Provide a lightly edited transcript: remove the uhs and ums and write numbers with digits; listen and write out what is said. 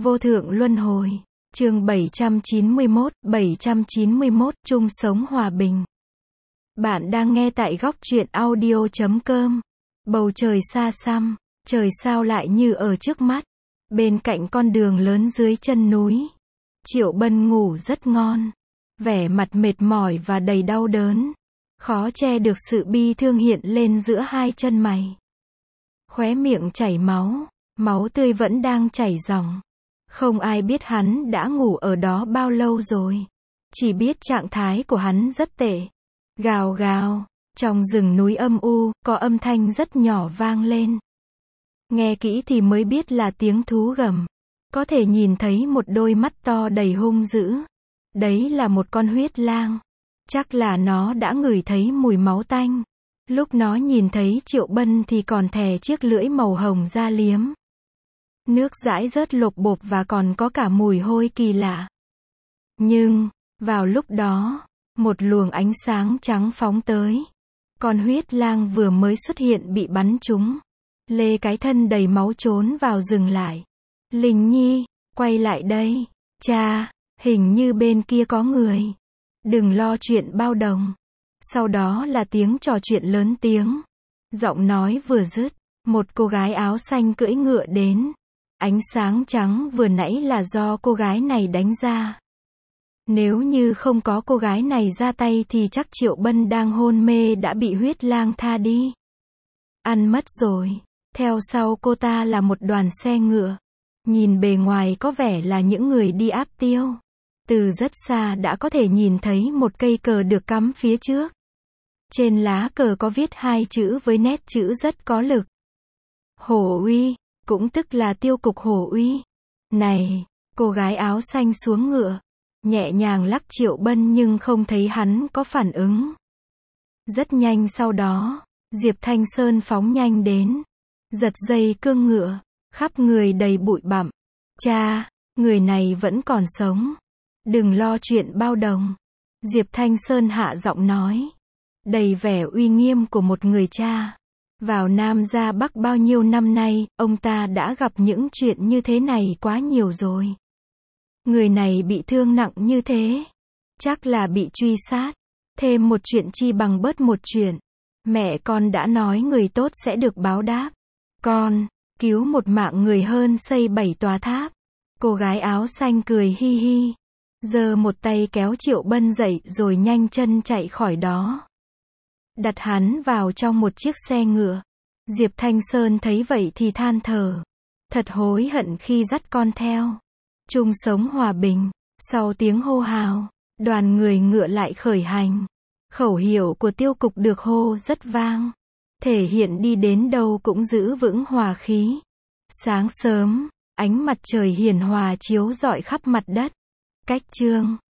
Vô thượng luân hồi. Chương 791, chung sống hòa bình. Bạn đang nghe tại góc truyện audio.com. Bầu trời xa xăm, trời sao lại như ở trước mắt. Bên cạnh con đường lớn dưới chân núi, Triệu Bân ngủ rất ngon, vẻ mặt mệt mỏi và đầy đau đớn, khó che được sự bi thương hiện lên giữa hai chân mày. Khóe miệng chảy máu, máu tươi vẫn đang chảy ròng. Không ai biết hắn đã ngủ ở đó bao lâu rồi. Chỉ biết trạng thái của hắn rất tệ. Gào gào, trong rừng núi âm u, có âm thanh rất nhỏ vang lên. Nghe kỹ thì mới biết là tiếng thú gầm. Có thể nhìn thấy một đôi mắt to đầy hung dữ. Đấy là một con huyết lang. Chắc là nó đã ngửi thấy mùi máu tanh. Lúc nó nhìn thấy Triệu Bân thì còn thè chiếc lưỡi màu hồng ra liếm. Nước dãi rớt lộp bộp và còn có cả mùi hôi kỳ lạ. Nhưng, vào lúc đó, một luồng ánh sáng trắng phóng tới. Con huyết lang vừa mới xuất hiện bị bắn trúng. Lê cái thân đầy máu trốn vào rừng lại. Linh Nhi, quay lại đây. Cha, hình như bên kia có người. Đừng lo chuyện bao đồng. Sau đó là tiếng trò chuyện lớn tiếng. Giọng nói vừa dứt, một cô gái áo xanh cưỡi ngựa đến. Ánh sáng trắng vừa nãy là do cô gái này đánh ra. Nếu như không có cô gái này ra tay thì chắc Triệu Bân đang hôn mê đã bị huyết lang tha đi. Ăn mất rồi. Theo sau cô ta là một đoàn xe ngựa. Nhìn bề ngoài có vẻ là những người đi áp tiêu. Từ rất xa đã có thể nhìn thấy một cây cờ được cắm phía trước. Trên lá cờ có viết hai chữ với nét chữ rất có lực. Hổ uy, cũng tức là tiêu cục Hổ uy. Này, cô gái áo xanh xuống ngựa, nhẹ nhàng lắc Triệu Bân nhưng không thấy hắn có phản ứng. Rất nhanh sau đó, Diệp Thanh Sơn phóng nhanh đến, giật dây cương ngựa, khắp người đầy bụi bặm. Cha, người này vẫn còn sống. Đừng lo chuyện bao đồng. Diệp Thanh Sơn hạ giọng nói, đầy vẻ uy nghiêm của một người cha. Vào Nam ra Bắc bao nhiêu năm nay, ông ta đã gặp những chuyện như thế này quá nhiều rồi. Người này bị thương nặng như thế, chắc là bị truy sát. Thêm một chuyện chi bằng bớt một chuyện. Mẹ con đã nói người tốt sẽ được báo đáp. Con, cứu một mạng người hơn xây 7 tòa tháp. Cô gái áo xanh cười hi hi, giơ một tay kéo Triệu Bân dậy rồi nhanh chân chạy khỏi đó. Đặt hắn vào trong một chiếc xe ngựa. Diệp Thanh Sơn thấy vậy thì than thở. Thật hối hận khi dắt con theo. Chung sống hòa bình. Sau tiếng hô hào, đoàn người ngựa lại khởi hành. Khẩu hiệu của tiêu cục được hô rất vang. Thể hiện đi đến đâu cũng giữ vững hòa khí. Sáng sớm, ánh mặt trời hiền hòa chiếu rọi khắp mặt đất. Cách chương